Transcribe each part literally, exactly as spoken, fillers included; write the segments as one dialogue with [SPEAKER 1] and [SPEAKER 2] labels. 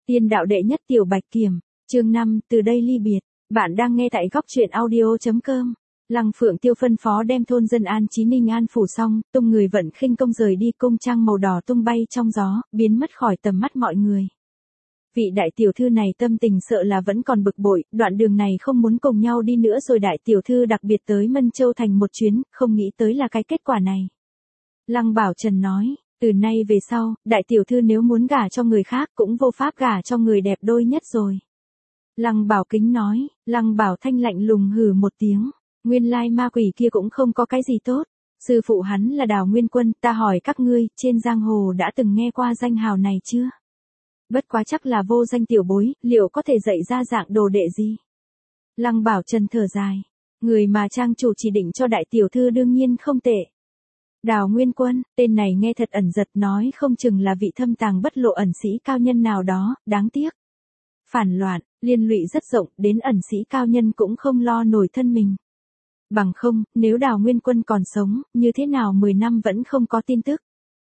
[SPEAKER 1] Tiên đạo đệ nhất tiểu bạch kiểm, chương năm, từ đây ly biệt. Bạn đang nghe tại góc truyện audio.com. Lăng Phượng Tiêu phân phó đem thôn dân An Chí Ninh an phủ xong, tung người vận khinh công rời đi, cung trang màu đỏ tung bay trong gió, biến mất khỏi tầm mắt mọi người. Vị đại tiểu thư này tâm tình sợ là vẫn còn bực bội, đoạn đường này không muốn cùng nhau đi nữa rồi, đại tiểu thư đặc biệt tới Mân Châu thành một chuyến, không nghĩ tới là cái kết quả này. Lăng Bảo Trần nói, từ nay về sau, đại tiểu thư nếu muốn gả cho người khác cũng vô pháp gả cho người đẹp đôi nhất rồi. Lăng Bảo Kính nói, Lăng Bảo Thanh lạnh lùng hừ một tiếng, nguyên lai ma quỷ kia cũng không có cái gì tốt. Sư phụ hắn là Đào Nguyên Quân, ta hỏi các ngươi, trên giang hồ đã từng nghe qua danh hào này chưa? Bất quá chắc là vô danh tiểu bối, liệu có thể dạy ra dạng đồ đệ gì? Lăng Bảo Trần thở dài, người mà trang chủ chỉ định cho đại tiểu thư đương nhiên không tệ. Đào Nguyên Quân, tên này nghe thật ẩn giật, nói không chừng là vị thâm tàng bất lộ ẩn sĩ cao nhân nào đó, đáng tiếc. Phản loạn, liên lụy rất rộng, đến ẩn sĩ cao nhân cũng không lo nổi thân mình. Bằng không, nếu Đào Nguyên Quân còn sống, như thế nào mười năm vẫn không có tin tức.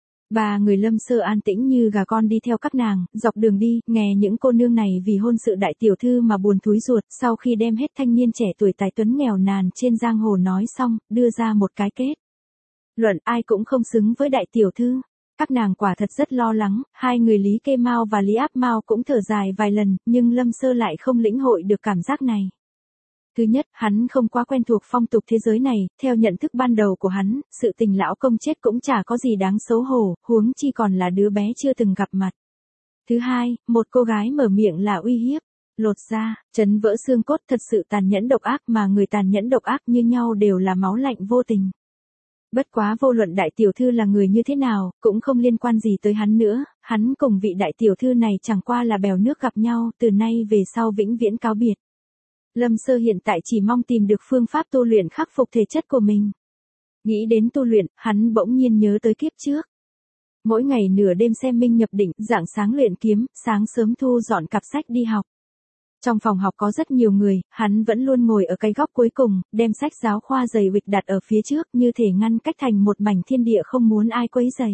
[SPEAKER 1] Ba người Lâm Sơ an tĩnh như gà con đi theo các nàng, dọc đường đi, nghe những cô nương này vì hôn sự đại tiểu thư mà buồn thúi ruột, sau khi đem hết thanh niên trẻ tuổi tài tuấn nghèo nàn trên giang hồ nói xong, đưa ra một cái kết luận ai cũng không xứng với đại tiểu thư. Các nàng quả thật rất lo lắng, hai người Lý Kê Mao và Lý Áp Mao cũng thở dài vài lần, nhưng Lâm Sơ lại không lĩnh hội được cảm giác này. Thứ nhất, hắn không quá quen thuộc phong tục thế giới này, theo nhận thức ban đầu của hắn, sự tình lão công chết cũng chả có gì đáng xấu hổ, huống chi còn là đứa bé chưa từng gặp mặt. Thứ hai, một cô gái mở miệng là uy hiếp, lột da, chấn vỡ xương cốt, thật sự tàn nhẫn độc ác, mà người tàn nhẫn độc ác như nhau đều là máu lạnh vô tình. Bất quá vô luận đại tiểu thư là người như thế nào, cũng không liên quan gì tới hắn nữa, hắn cùng vị đại tiểu thư này chẳng qua là bèo nước gặp nhau, từ nay về sau vĩnh viễn cáo biệt. Lâm Sơ hiện tại chỉ mong tìm được phương pháp tu luyện khắc phục thể chất của mình. Nghĩ đến tu luyện, hắn bỗng nhiên nhớ tới kiếp trước. Mỗi ngày nửa đêm xem minh nhập định, rạng sáng luyện kiếm, sáng sớm thu dọn cặp sách đi học. Trong phòng học có rất nhiều người, hắn vẫn luôn ngồi ở cái góc cuối cùng, đem sách giáo khoa dày vịch đặt ở phía trước, như thể ngăn cách thành một mảnh thiên địa không muốn ai quấy rầy.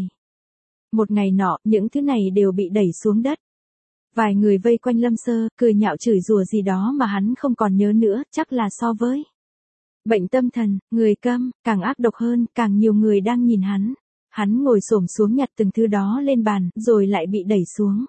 [SPEAKER 1] Một ngày nọ, những thứ này đều bị đẩy xuống đất. Vài người vây quanh Lâm Sơ, cười nhạo chửi rủa gì đó mà hắn không còn nhớ nữa, chắc là so với bệnh tâm thần, người câm, càng ác độc hơn, càng nhiều người đang nhìn hắn. Hắn ngồi xổm xuống nhặt từng thứ đó lên bàn, rồi lại bị đẩy xuống.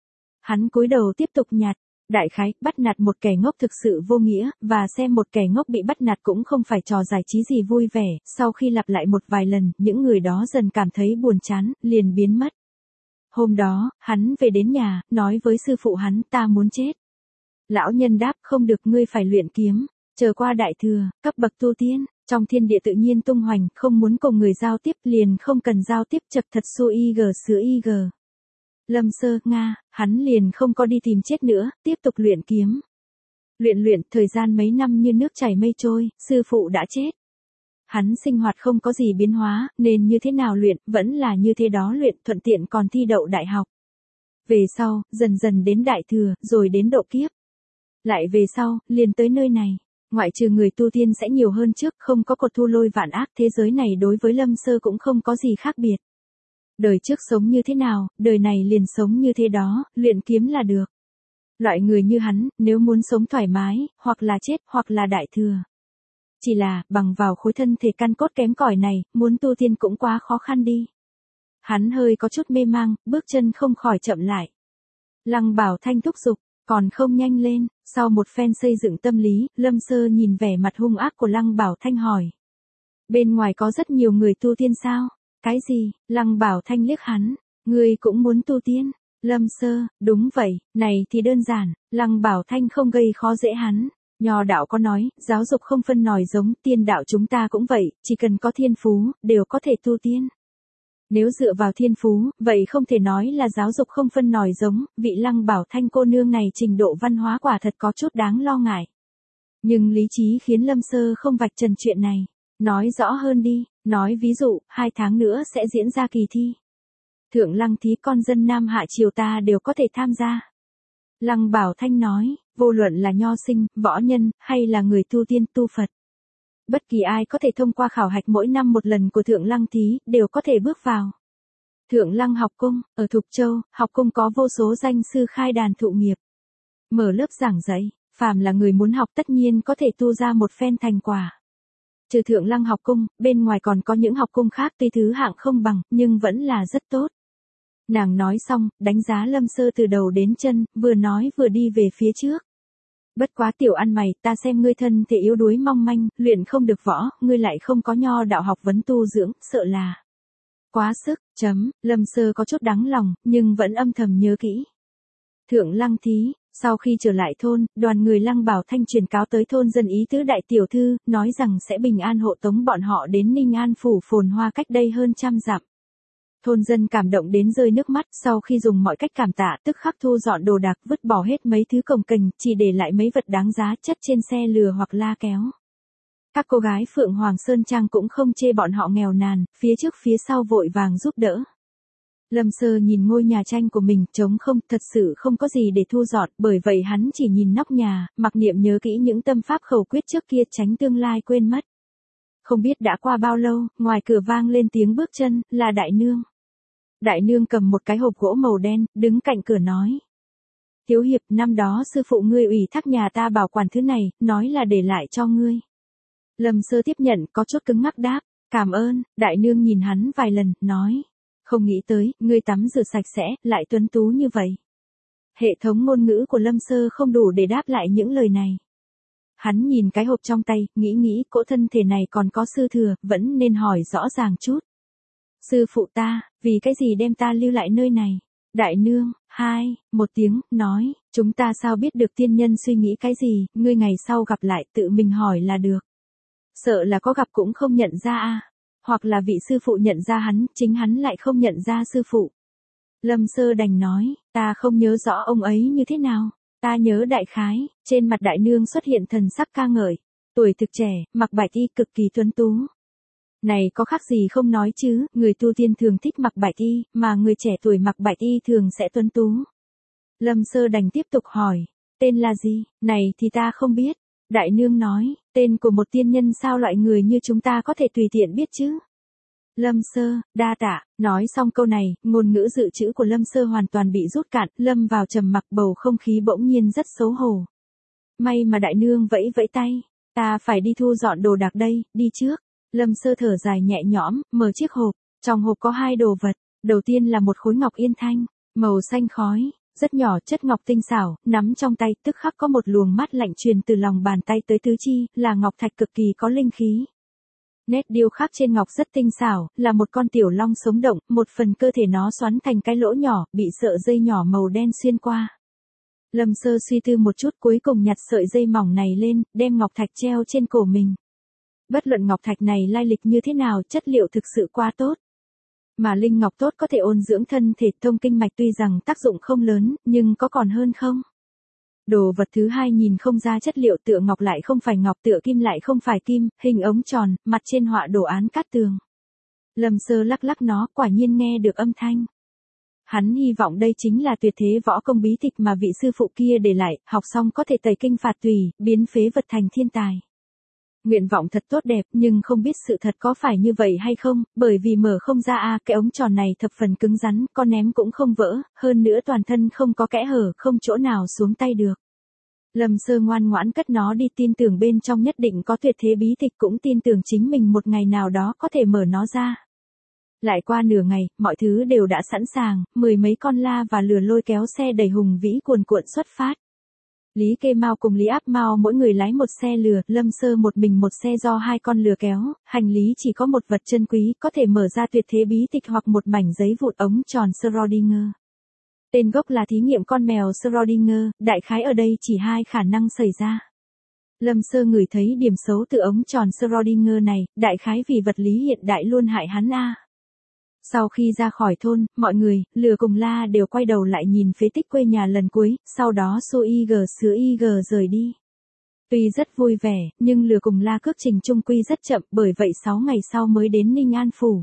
[SPEAKER 1] Hắn cúi đầu tiếp tục nhặt. Đại khái, bắt nạt một kẻ ngốc thực sự vô nghĩa, và xem một kẻ ngốc bị bắt nạt cũng không phải trò giải trí gì vui vẻ, sau khi lặp lại một vài lần, những người đó dần cảm thấy buồn chán, liền biến mất. Hôm đó, hắn về đến nhà, nói với sư phụ hắn, ta muốn chết. Lão nhân đáp, không được, ngươi phải luyện kiếm, chờ qua đại thừa, cấp bậc tu tiên, trong thiên địa tự nhiên tung hoành, không muốn cùng người giao tiếp, liền không cần giao tiếp, chập thật su y g sữa y g. Lâm Sơ, Nga, hắn liền không có đi tìm chết nữa, tiếp tục luyện kiếm. Luyện luyện, thời gian mấy năm như nước chảy mây trôi, sư phụ đã chết. Hắn sinh hoạt không có gì biến hóa, nên như thế nào luyện, vẫn là như thế đó luyện, thuận tiện còn thi đậu đại học. Về sau, dần dần đến đại thừa, rồi đến độ kiếp. Lại về sau, liền tới nơi này. Ngoại trừ người tu tiên sẽ nhiều hơn trước, không có cột thu lôi vạn ác, thế giới này đối với Lâm Sơ cũng không có gì khác biệt. Đời trước sống như thế nào, đời này liền sống như thế đó, luyện kiếm là được. Loại người như hắn, nếu muốn sống thoải mái, hoặc là chết, hoặc là đại thừa. Chỉ là, bằng vào khối thân thể căn cốt kém cỏi này, muốn tu tiên cũng quá khó khăn đi. Hắn hơi có chút mê mang, bước chân không khỏi chậm lại. Lăng Bảo Thanh thúc giục, còn không nhanh lên, sau một phen xây dựng tâm lý, Lâm Sơ nhìn vẻ mặt hung ác của Lăng Bảo Thanh hỏi. Bên ngoài có rất nhiều người tu tiên sao? Cái gì? Lăng Bảo Thanh liếc hắn, ngươi cũng muốn tu tiên? Lâm Sơ, đúng vậy, này thì đơn giản, Lăng Bảo Thanh không gây khó dễ hắn. Nho đạo có nói, giáo dục không phân nòi giống, tiên đạo chúng ta cũng vậy, chỉ cần có thiên phú, đều có thể tu tiên. Nếu dựa vào thiên phú, vậy không thể nói là giáo dục không phân nòi giống, vị Lăng Bảo Thanh cô nương này trình độ văn hóa quả thật có chút đáng lo ngại. Nhưng lý trí khiến Lâm Sơ không vạch trần chuyện này. Nói rõ hơn đi, nói ví dụ, hai tháng nữa sẽ diễn ra kỳ thi. Thượng Lăng thí con dân Nam Hạ triều ta đều có thể tham gia. Lăng Bảo Thanh nói, vô luận là nho sinh, võ nhân, hay là người tu tiên tu Phật. Bất kỳ ai có thể thông qua khảo hạch mỗi năm một lần của Thượng Lăng thí, đều có thể bước vào. Thượng Lăng học cung, ở Thục Châu, học cung có vô số danh sư khai đàn thụ nghiệp. Mở lớp giảng dạy, phàm là người muốn học tất nhiên có thể tu ra một phen thành quả. Trừ Thượng Lăng học cung, bên ngoài còn có những học cung khác tuy thứ hạng không bằng, nhưng vẫn là rất tốt. Nàng nói xong, đánh giá Lâm Sơ từ đầu đến chân, vừa nói vừa đi về phía trước. Bất quá tiểu ăn mày, ta xem ngươi thân thể yếu đuối mong manh, luyện không được võ, ngươi lại không có nho đạo học vấn tu dưỡng, sợ là quá sức, chấm, Lâm Sơ có chút đáng lòng, nhưng vẫn âm thầm nhớ kỹ. Thượng Lăng thí, sau khi trở lại thôn, đoàn người Lăng Bảo Thanh truyền cáo tới thôn dân ý tứ đại tiểu thư, nói rằng sẽ bình an hộ tống bọn họ đến Ninh An phủ phồn hoa cách đây hơn trăm dặm. Thôn dân cảm động đến rơi nước mắt, sau khi dùng mọi cách cảm tạ tức khắc thu dọn đồ đạc vứt bỏ hết mấy thứ cồng kềnh, chỉ để lại mấy vật đáng giá chất trên xe lừa hoặc la kéo. Các cô gái Phượng Hoàng Sơn Trang cũng không chê bọn họ nghèo nàn, phía trước phía sau vội vàng giúp đỡ. Lâm Sơ nhìn ngôi nhà tranh của mình trống không, thật sự không có gì để thu dọn, bởi vậy hắn chỉ nhìn nóc nhà, mặc niệm nhớ kỹ những tâm pháp khẩu quyết trước kia tránh tương lai quên mất. Không biết đã qua bao lâu, ngoài cửa vang lên tiếng bước chân, là Đại Nương. Đại Nương cầm một cái hộp gỗ màu đen, đứng cạnh cửa nói. Thiếu hiệp, năm đó sư phụ ngươi ủy thác nhà ta bảo quản thứ này, nói là để lại cho ngươi. Lâm Sơ tiếp nhận, có chút cứng ngắc đáp, cảm ơn. Đại Nương nhìn hắn vài lần, nói. Không nghĩ tới, ngươi tắm rửa sạch sẽ, lại tuấn tú như vậy. Hệ thống ngôn ngữ của Lâm Sơ không đủ để đáp lại những lời này. Hắn nhìn cái hộp trong tay, nghĩ nghĩ, cỗ thân thể này còn có sư thừa, vẫn nên hỏi rõ ràng chút. Sư phụ ta, vì cái gì đem ta lưu lại nơi này? Đại Nương, hai, một tiếng, nói, chúng ta sao biết được tiên nhân suy nghĩ cái gì, ngươi ngày sau gặp lại tự mình hỏi là được. Sợ là có gặp cũng không nhận ra a, hoặc là vị sư phụ nhận ra hắn, chính hắn lại không nhận ra sư phụ. Lâm Sơ đành nói, ta không nhớ rõ ông ấy như thế nào, ta nhớ đại khái, trên mặt Đại Nương xuất hiện thần sắc ca ngợi, tuổi thực trẻ, mặc bạch y cực kỳ tuấn tú. Này có khác gì không nói chứ, người tu tiên thường thích mặc bạch y, mà người trẻ tuổi mặc bạch y thường sẽ tuấn tú. Lâm Sơ đành tiếp tục hỏi, tên là gì, này thì ta không biết. Đại Nương nói, tên của một tiên nhân sao loại người như chúng ta có thể tùy tiện biết chứ. Lâm Sơ, đa tạ, nói xong câu này, ngôn ngữ dự trữ của Lâm Sơ hoàn toàn bị rút cạn, lâm vào trầm mặc, bầu không khí bỗng nhiên rất xấu hổ. May mà Đại Nương vẫy vẫy tay, ta phải đi thu dọn đồ đạc đây, đi trước. Lâm Sơ thở dài nhẹ nhõm, mở chiếc hộp, trong hộp có hai đồ vật, đầu tiên là một khối ngọc yên thanh, màu xanh khói, rất nhỏ, chất ngọc tinh xảo, nắm trong tay tức khắc có một luồng mát lạnh truyền từ lòng bàn tay tới tứ chi, là ngọc thạch cực kỳ có linh khí. Nét điêu khắc trên ngọc rất tinh xảo, là một con tiểu long sống động, một phần cơ thể nó xoắn thành cái lỗ nhỏ, bị sợi dây nhỏ màu đen xuyên qua. Lâm Sơ suy tư một chút cuối cùng nhặt sợi dây mỏng này lên, đem ngọc thạch treo trên cổ mình. Bất luận ngọc thạch này lai lịch như thế nào, chất liệu thực sự quá tốt. Mà linh ngọc tốt có thể ôn dưỡng thân thể, thông kinh mạch, tuy rằng tác dụng không lớn, nhưng có còn hơn không? Đồ vật thứ hai nhìn không ra chất liệu, tựa ngọc lại không phải ngọc, tựa kim lại không phải kim, hình ống tròn, mặt trên họa đồ án cát tường. Lâm Sơ lắc lắc nó, quả nhiên nghe được âm thanh. Hắn hy vọng đây chính là tuyệt thế võ công bí tịch mà vị sư phụ kia để lại, học xong có thể tẩy kinh phạt tùy, biến phế vật thành thiên tài. Nguyện vọng thật tốt đẹp, nhưng không biết sự thật có phải như vậy hay không, bởi vì mở không ra a, cái ống tròn này thập phần cứng rắn, con ném cũng không vỡ, hơn nữa toàn thân không có kẽ hở, không chỗ nào xuống tay được. Lâm Sơ ngoan ngoãn cất nó đi, tin tưởng bên trong nhất định có tuyệt thế bí tịch, cũng tin tưởng chính mình một ngày nào đó có thể mở nó ra. Lại qua nửa ngày, mọi thứ đều đã sẵn sàng, mười mấy con la và lừa lôi kéo xe đầy hùng vĩ cuồn cuộn xuất phát. Lý Kê Mao cùng Lý Áp Mao mỗi người lái một xe lừa, Lâm Sơ một mình một xe do hai con lừa kéo, hành lý chỉ có một vật chân quý, có thể mở ra tuyệt thế bí tịch hoặc một mảnh giấy vụn ống tròn Schrödinger. Tên gốc là thí nghiệm con mèo Schrödinger, đại khái ở đây chỉ hai khả năng xảy ra. Lâm Sơ ngửi thấy điểm xấu từ ống tròn Schrödinger này, đại khái vì vật lý hiện đại luôn hại hắn a. Sau khi ra khỏi thôn, mọi người, lừa cùng la đều quay đầu lại nhìn phế tích quê nhà lần cuối, sau đó xô y gờ sứa y gờ rời đi. Tuy rất vui vẻ, nhưng lừa cùng la cước trình chung quy rất chậm, bởi vậy sáu ngày sau mới đến Ninh An Phủ.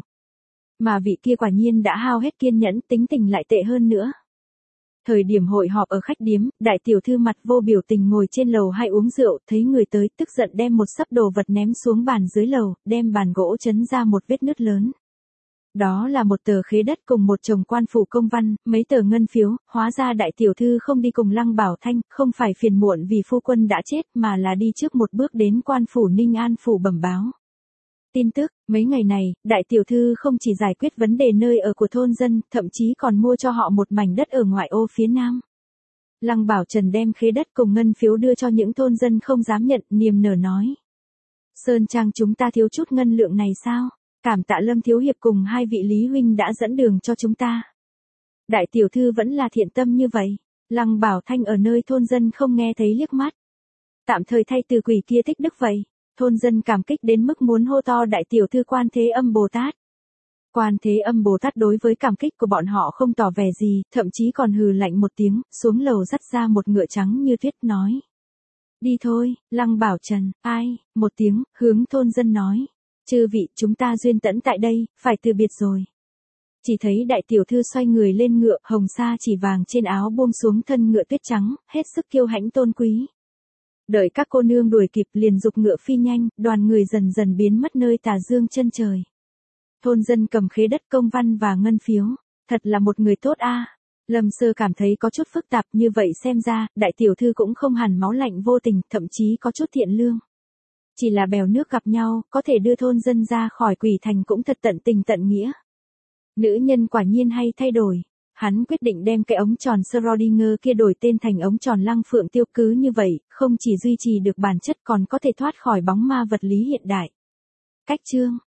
[SPEAKER 1] Mà vị kia quả nhiên đã hao hết kiên nhẫn, tính tình lại tệ hơn nữa. Thời điểm hội họp ở khách điếm, đại tiểu thư mặt vô biểu tình ngồi trên lầu hay uống rượu, thấy người tới, tức giận đem một sấp đồ vật ném xuống bàn dưới lầu, đem bàn gỗ chấn ra một vết nứt lớn. Đó là một tờ khế đất cùng một chồng quan phủ công văn, mấy tờ ngân phiếu, hóa ra đại tiểu thư không đi cùng Lăng Bảo Thanh, không phải phiền muộn vì phu quân đã chết mà là đi trước một bước đến quan phủ Ninh An phủ bẩm báo. Tin tức, mấy ngày này, đại tiểu thư không chỉ giải quyết vấn đề nơi ở của thôn dân, thậm chí còn mua cho họ một mảnh đất ở ngoại ô phía nam. Lăng Bảo Trần đem khế đất cùng ngân phiếu đưa cho những thôn dân không dám nhận, niềm nở nói. Sơn Trang chúng ta thiếu chút ngân lượng này sao? Cảm tạ Lâm thiếu hiệp cùng hai vị Lý huynh đã dẫn đường cho chúng ta. Đại tiểu thư vẫn là thiện tâm như vậy. Lăng Bảo Thanh ở nơi thôn dân không nghe thấy liếc mắt. Tạm thời thay từ quỷ kia tích đức vậy. Thôn dân cảm kích đến mức muốn hô to đại tiểu thư Quan Thế Âm Bồ Tát. Quan Thế Âm Bồ Tát đối với cảm kích của bọn họ không tỏ vẻ gì, thậm chí còn hừ lạnh một tiếng, xuống lầu dắt ra một ngựa trắng như tuyết nói. Đi thôi, Lăng Bảo Trần, ai, một tiếng, hướng thôn dân nói. Chư vị, chúng ta duyên tẫn tại đây, phải từ biệt rồi. Chỉ thấy đại tiểu thư xoay người lên ngựa, hồng sa chỉ vàng trên áo buông xuống thân ngựa tuyết trắng, hết sức kiêu hãnh tôn quý. Đợi các cô nương đuổi kịp liền dục ngựa phi nhanh, đoàn người dần dần biến mất nơi tà dương chân trời. Thôn dân cầm khế đất công văn và ngân phiếu, thật là một người tốt a. Lâm Sơ cảm thấy có chút phức tạp, như vậy xem ra, đại tiểu thư cũng không hẳn máu lạnh vô tình, thậm chí có chút thiện lương. Chỉ là bèo nước gặp nhau, có thể đưa thôn dân ra khỏi quỷ thành cũng thật tận tình tận nghĩa. Nữ nhân quả nhiên hay thay đổi. Hắn quyết định đem cái ống tròn Schrödinger kia đổi tên thành ống tròn Lăng Phượng Tiêu, cứ như vậy, không chỉ duy trì được bản chất còn có thể thoát khỏi bóng ma vật lý hiện đại. Cách chương